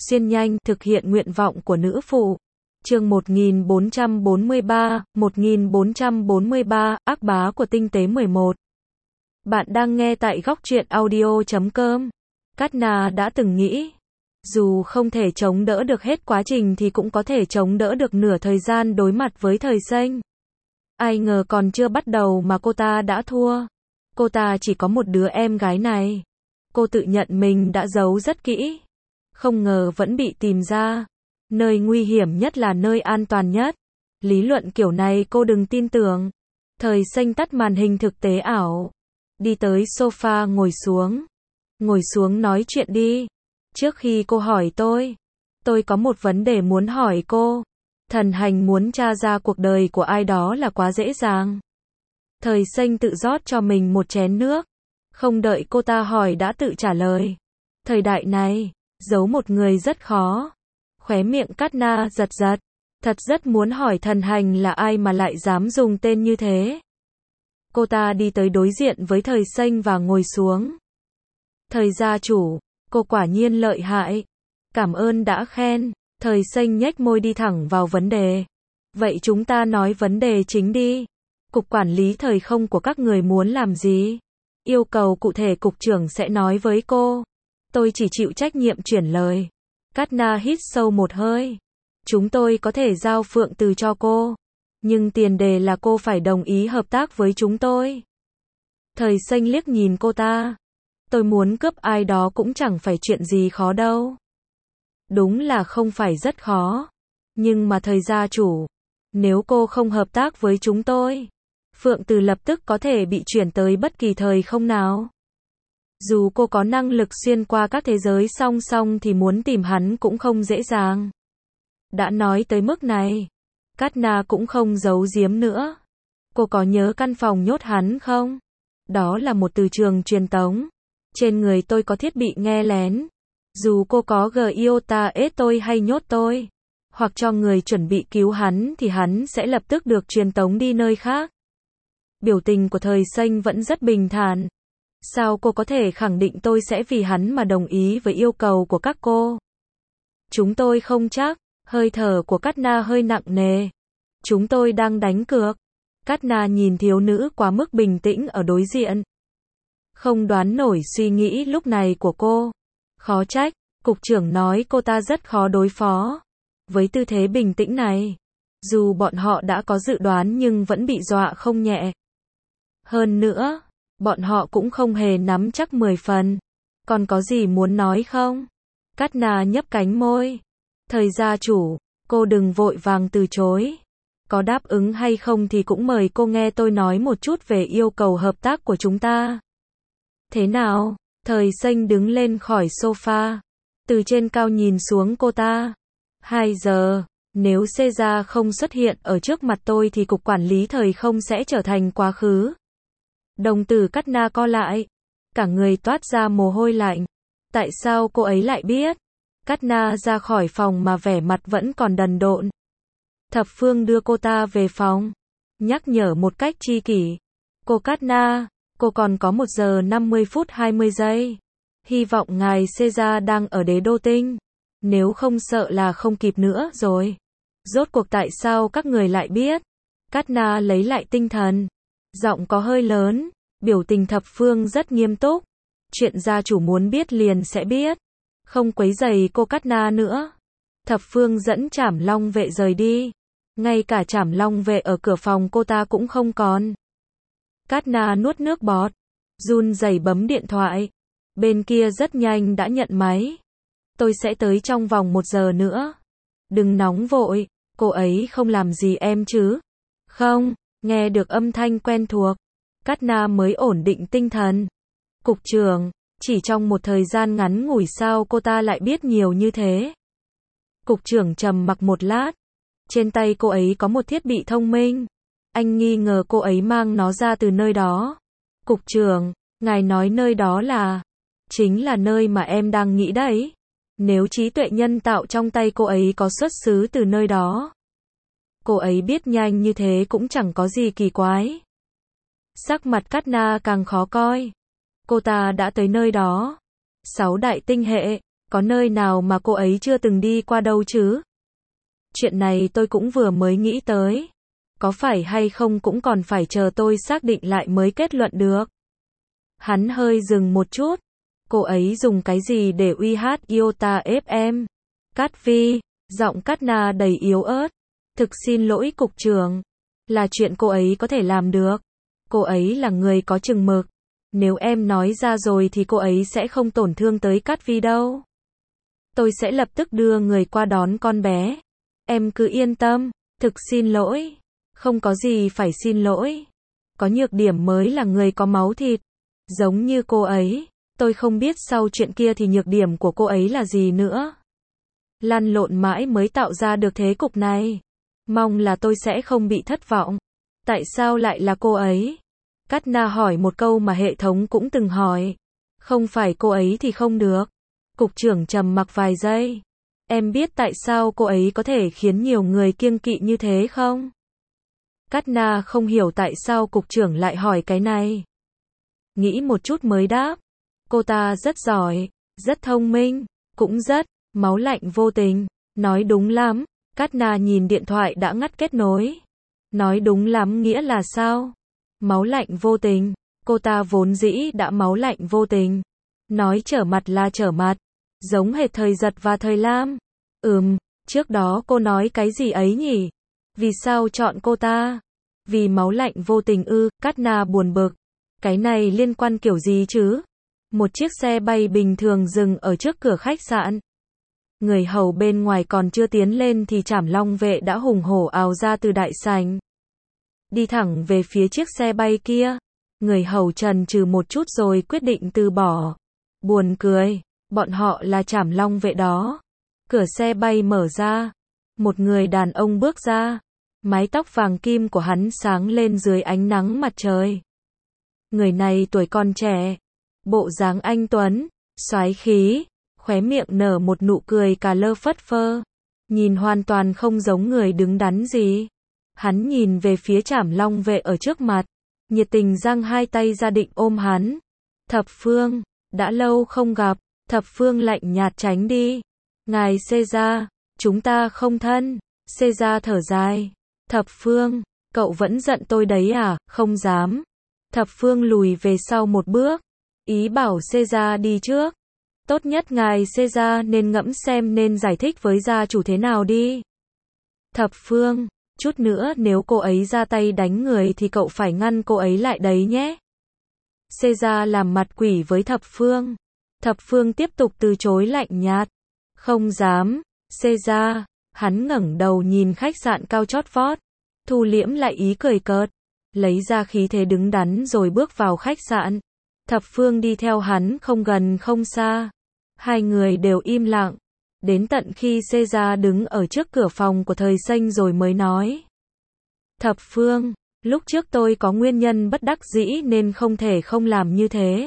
xuyên nhanh, thực hiện nguyện vọng của nữ phụ. Chương 1443, ác bá của tinh tế 11. Bạn đang nghe tại góc truyện audio.com. Cát Na đã từng nghĩ, dù không thể chống đỡ được hết quá trình thì cũng có thể chống đỡ được nửa thời gian đối mặt với thời xanh. Ai ngờ còn chưa bắt đầu mà cô ta đã thua. Cô ta chỉ có một đứa em gái này. Cô tự nhận mình đã giấu rất kỹ. Không ngờ vẫn bị tìm ra. Nơi nguy hiểm nhất là nơi an toàn nhất. Lý luận kiểu này cô đừng tin tưởng. Thời xanh tắt màn hình thực tế ảo. Đi tới sofa ngồi xuống. Ngồi xuống nói chuyện đi. Trước khi cô hỏi tôi có một vấn đề muốn hỏi cô. Thần hành muốn tra ra cuộc đời của ai đó là quá dễ dàng. Thời xanh tự rót cho mình một chén nước. Không đợi cô ta hỏi đã tự trả lời. Thời đại này, giấu một người rất khó. Khóe miệng Cát Na giật giật. Thật rất muốn hỏi thần hành là ai mà lại dám dùng tên như thế. Cô ta đi tới đối diện với thời xanh và ngồi xuống. Thời gia chủ, cô quả nhiên lợi hại. Cảm ơn đã khen. Thời xanh nhếch môi đi thẳng vào vấn đề. Vậy chúng ta nói vấn đề chính đi. Cục quản lý thời không của các người muốn làm gì? Yêu cầu cụ thể cục trưởng sẽ nói với cô. Tôi chỉ chịu trách nhiệm chuyển lời. Cát Na hít sâu một hơi. Chúng tôi có thể giao phượng từ cho cô. Nhưng tiền đề là cô phải đồng ý hợp tác với chúng tôi. Thời xanh liếc nhìn cô ta. Tôi muốn cướp ai đó cũng chẳng phải chuyện gì khó đâu. Đúng là không phải rất khó. Nhưng mà thời gia chủ, nếu cô không hợp tác với chúng tôi, phượng từ lập tức có thể bị chuyển tới bất kỳ thời không nào. Dù cô có năng lực xuyên qua các thế giới song song thì muốn tìm hắn cũng không dễ dàng. Đã nói tới mức này, Cát Na cũng không giấu giếm nữa. Cô có nhớ căn phòng nhốt hắn không? Đó là một từ trường truyền tống. Trên người tôi có thiết bị nghe lén. Dù cô có Giota ết tôi hay nhốt tôi, hoặc cho người chuẩn bị cứu hắn thì hắn sẽ lập tức được truyền tống đi nơi khác. Biểu tình của thời xanh vẫn rất bình thản. Sao cô có thể khẳng định tôi sẽ vì hắn mà đồng ý với yêu cầu của các cô? Chúng tôi không chắc. Hơi thở của Cát Na hơi nặng nề. Chúng tôi đang đánh cược. Cát Na nhìn thiếu nữ quá mức bình tĩnh ở đối diện. Không đoán nổi suy nghĩ lúc này của cô. Khó trách, cục trưởng nói cô ta rất khó đối phó. Với tư thế bình tĩnh này, dù bọn họ đã có dự đoán nhưng vẫn bị dọa không nhẹ. Hơn nữa, bọn họ cũng không hề nắm chắc 10 phần. Còn có gì muốn nói không? Cát Na nhấp cánh môi. Thời gia chủ, cô đừng vội vàng từ chối. Có đáp ứng hay không thì cũng mời cô nghe tôi nói một chút về yêu cầu hợp tác của chúng ta. Thế nào? Thời xanh đứng lên khỏi sofa. Từ trên cao nhìn xuống cô ta. 2 giờ, nếu Caesar không xuất hiện ở trước mặt tôi thì cục quản lý thời không sẽ trở thành quá khứ. Đồng tử Cát Na co lại. Cả người toát ra mồ hôi lạnh. Tại sao cô ấy lại biết? Cát Na ra khỏi phòng mà vẻ mặt vẫn còn đần độn. Thập Phương đưa cô ta về phòng. Nhắc nhở một cách tri kỷ. Cô Cát Na, cô còn có 1 giờ 50 phút 20 giây. Hy vọng ngài Caesar đang ở đế đô tinh. Nếu không sợ là không kịp nữa rồi. Rốt cuộc tại sao các người lại biết? Cát Na lấy lại tinh thần. Giọng có hơi lớn. Biểu tình Thập Phương rất nghiêm túc. Chuyện gia chủ muốn biết liền sẽ biết. Không quấy rầy cô Cát Na nữa. Thập Phương dẫn Trảm Long vệ rời đi. Ngay cả Trảm Long vệ ở cửa phòng cô ta cũng không còn. Cát Na nuốt nước bọt. Run rẩy bấm điện thoại. Bên kia rất nhanh đã nhận máy. Tôi sẽ tới trong vòng 1 giờ nữa. Đừng nóng vội. Cô ấy không làm gì em chứ? Không. Nghe được âm thanh quen thuộc. Cát Na mới ổn định tinh thần. Cục trưởng. Chỉ trong một thời gian ngắn ngủi sao cô ta lại biết nhiều như thế? Cục trưởng trầm mặc một lát. Trên tay cô ấy có một thiết bị thông minh. Anh nghi ngờ cô ấy mang nó ra từ nơi đó. Cục trưởng, ngài nói nơi đó là... Chính là nơi mà em đang nghĩ đấy. Nếu trí tuệ nhân tạo trong tay cô ấy có xuất xứ từ nơi đó. Cô ấy biết nhanh như thế cũng chẳng có gì kỳ quái. Sắc mặt Cát Na càng khó coi. Cô ta đã tới nơi đó. 6 đại tinh hệ, Có nơi nào mà cô ấy chưa từng đi qua đâu chứ? Chuyện này tôi cũng vừa mới nghĩ tới. Có phải hay không cũng còn phải chờ tôi xác định lại mới kết luận được. Hắn hơi dừng một chút. Cô ấy dùng cái gì để uy hát Iota FM? Cát Vi, giọng Cát Na đầy yếu ớt. Thực xin lỗi cục trưởng. Là chuyện cô ấy có thể làm được. Cô ấy là người có chừng mực. Nếu em nói ra rồi thì cô ấy sẽ không tổn thương tới Cát Vi đâu. Tôi sẽ lập tức đưa người qua đón con bé. Em cứ yên tâm. Thực xin lỗi. Không có gì phải xin lỗi. Có nhược điểm mới là người có máu thịt. Giống như cô ấy. Tôi không biết sau chuyện kia thì nhược điểm của cô ấy là gì nữa. Lăn lộn mãi mới tạo ra được thế cục này. Mong là tôi sẽ không bị thất vọng. Tại sao lại là cô ấy? Cát Na hỏi một câu mà hệ thống cũng từng hỏi. Không phải cô ấy thì không được. Cục trưởng trầm mặc vài giây. Em biết tại sao cô ấy có thể khiến nhiều người kiêng kỵ như thế không? Cát Na không hiểu tại sao cục trưởng lại hỏi cái này. Nghĩ một chút mới đáp. Cô ta rất giỏi, rất thông minh, cũng rất máu lạnh vô tình. Nói đúng lắm. Cát Na nhìn điện thoại đã ngắt kết nối. Nói đúng lắm nghĩa là sao? Máu lạnh vô tình. Cô ta vốn dĩ đã máu lạnh vô tình. Nói trở mặt là trở mặt. Giống hệt thời Giật và thời Lam. Trước đó cô nói cái gì ấy nhỉ? Vì sao chọn cô ta? Vì máu lạnh vô tình ư? Cát Na buồn bực. Cái này liên quan kiểu gì chứ? Một chiếc xe bay bình thường dừng ở trước cửa khách sạn. Người hầu bên ngoài còn chưa tiến lên thì Trảm Long vệ đã hùng hổ ào ra từ đại sảnh. Đi thẳng về phía chiếc xe bay kia. Người hầu chần chừ một chút rồi quyết định từ bỏ. Buồn cười, bọn họ là Trảm Long vệ đó. Cửa xe bay mở ra. Một người đàn ông bước ra. Mái tóc vàng kim của hắn sáng lên dưới ánh nắng mặt trời. Người này tuổi còn trẻ. Bộ dáng anh tuấn, soái khí, khóe miệng nở một nụ cười cà lơ phất phơ. Nhìn hoàn toàn không giống người đứng đắn gì. Hắn nhìn về phía Trảm Long vệ ở trước mặt. Nhiệt tình giang hai tay ra định ôm hắn. Thập Phương, đã lâu không gặp. Thập Phương lạnh nhạt tránh đi. Ngài Caesar, chúng ta không thân. Caesar thở dài. Thập Phương, cậu vẫn giận tôi đấy à? Không dám. Thập Phương lùi về sau một bước. Ý bảo Caesar đi trước. Tốt nhất ngài Caesar nên ngẫm xem nên giải thích với gia chủ thế nào đi. Thập Phương, chút nữa nếu cô ấy ra tay đánh người thì cậu phải ngăn cô ấy lại đấy nhé. Caesar làm mặt quỷ với Thập Phương. Thập Phương tiếp tục từ chối lạnh nhạt. Không dám. Caesar, hắn ngẩng đầu nhìn khách sạn cao chót vót. Thu liễm lại ý cười cợt. Lấy ra khí thế đứng đắn rồi bước vào khách sạn. Thập Phương đi theo hắn không gần không xa. Hai người đều im lặng. Đến tận khi Caesar đứng ở trước cửa phòng của Thời Xanh rồi mới nói. Thập Phương, lúc trước tôi có nguyên nhân bất đắc dĩ nên không thể không làm như thế.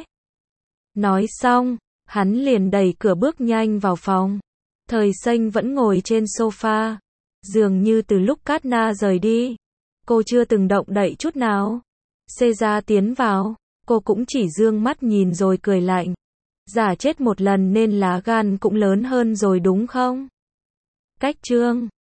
Nói xong, hắn liền đẩy cửa bước nhanh vào phòng. Thời Xanh vẫn ngồi trên sofa. Dường như từ lúc Cát Na rời đi, cô chưa từng động đậy chút nào. Caesar tiến vào. Cô cũng chỉ dương mắt nhìn rồi cười lạnh. Giả chết một lần nên lá gan cũng lớn hơn rồi đúng không? Cách chương